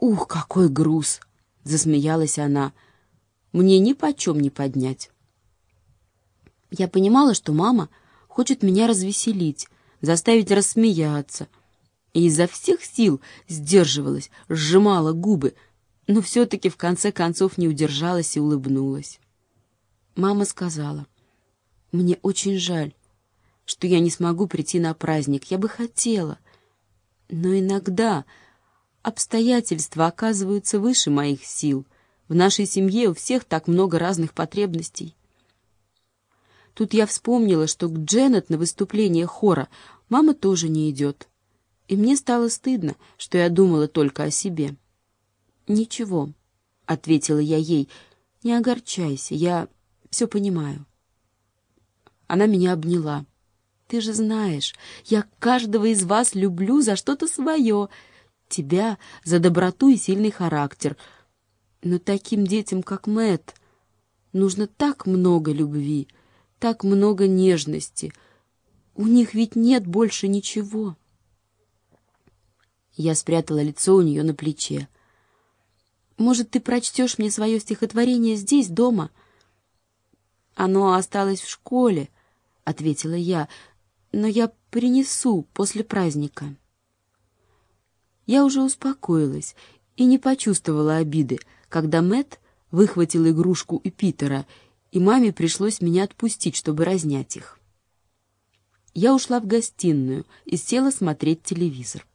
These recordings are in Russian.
«Ух, какой груз!» — засмеялась она. «Мне нипочем не поднять». Я понимала, что мама хочет меня развеселить, заставить рассмеяться, и изо всех сил сдерживалась, сжимала губы, но все-таки в конце концов не удержалась и улыбнулась. Мама сказала: «Мне очень жаль, что я не смогу прийти на праздник. Я бы хотела, но иногда обстоятельства оказываются выше моих сил. В нашей семье у всех так много разных потребностей». Тут я вспомнила, что к Дженнет на выступление хора мама тоже не идет. И мне стало стыдно, что я думала только о себе. «Ничего», — ответила я ей, — «не огорчайся, я все понимаю». Она меня обняла. «Ты же знаешь, я каждого из вас люблю за что-то свое. Тебя за доброту и сильный характер. Но таким детям, как Мэтт, нужно так много любви, так много нежности. У них ведь нет больше ничего». Я спрятала лицо у нее на плече. «Может, ты прочтешь мне свое стихотворение здесь, дома?» «Оно осталось в школе», — ответила я, — «но я принесу после праздника». Я уже успокоилась и не почувствовала обиды, когда Мэтт выхватил игрушку у Питера, и маме пришлось меня отпустить, чтобы разнять их. Я ушла в гостиную и села смотреть телевизор.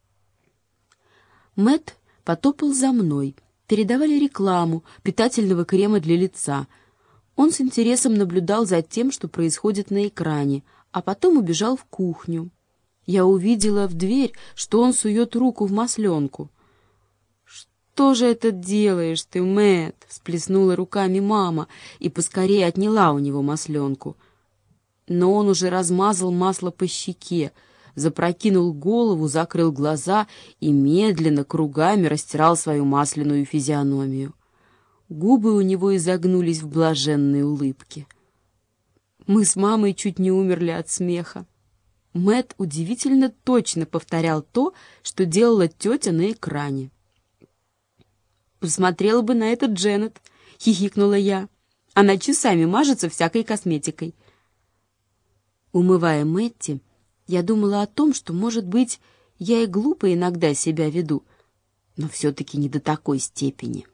Мэтт потопал за мной. Передавали рекламу питательного крема для лица. Он с интересом наблюдал за тем, что происходит на экране, а потом убежал в кухню. Я увидела в дверь, что он сует руку в масленку. «Что же это делаешь ты, Мэтт?» — всплеснула руками мама и поскорее отняла у него масленку. Но он уже размазал масло по щеке, запрокинул голову, закрыл глаза и медленно кругами растирал свою масляную физиономию. Губы у него изогнулись в блаженной улыбке. Мы с мамой чуть не умерли от смеха. Мэтт удивительно точно повторял то, что делала тетя на экране. «Посмотрела бы на это Дженнет», — хихикнула я. «Она часами мажется всякой косметикой». Умывая Мэтти, я думала о том, что, может быть, я и глупо иногда себя веду, но все-таки не до такой степени.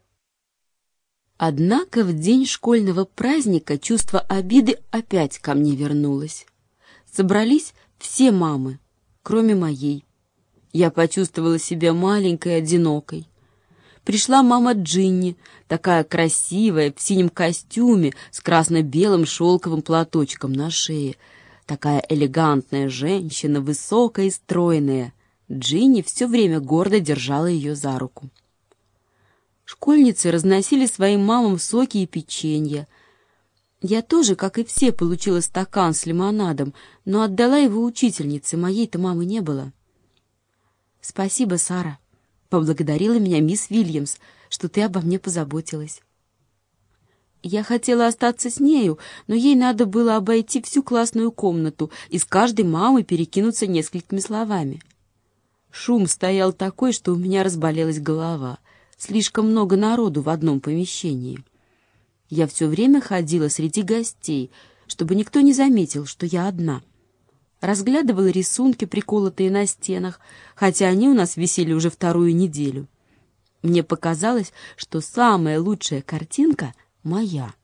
Однако в день школьного праздника чувство обиды опять ко мне вернулось. Собрались все мамы, кроме моей. Я почувствовала себя маленькой и одинокой. Пришла мама Джинни, такая красивая, в синем костюме, с красно-белым шелковым платочком на шее. Такая элегантная женщина, высокая и стройная. Джинни все время гордо держала ее за руку. Школьницы разносили своим мамам соки и печенье. Я тоже, как и все, получила стакан с лимонадом, но отдала его учительнице, моей-то мамы не было. «Спасибо, Сара», — поблагодарила меня мисс Вильямс, что ты обо мне позаботилась. Я хотела остаться с нею, но ей надо было обойти всю классную комнату и с каждой мамой перекинуться несколькими словами. Шум стоял такой, что у меня разболелась голова. Слишком много народу в одном помещении. Я все время ходила среди гостей, чтобы никто не заметил, что я одна. Разглядывала рисунки, приколотые на стенах, хотя они у нас висели уже вторую неделю. Мне показалось, что самая лучшая картинка моя.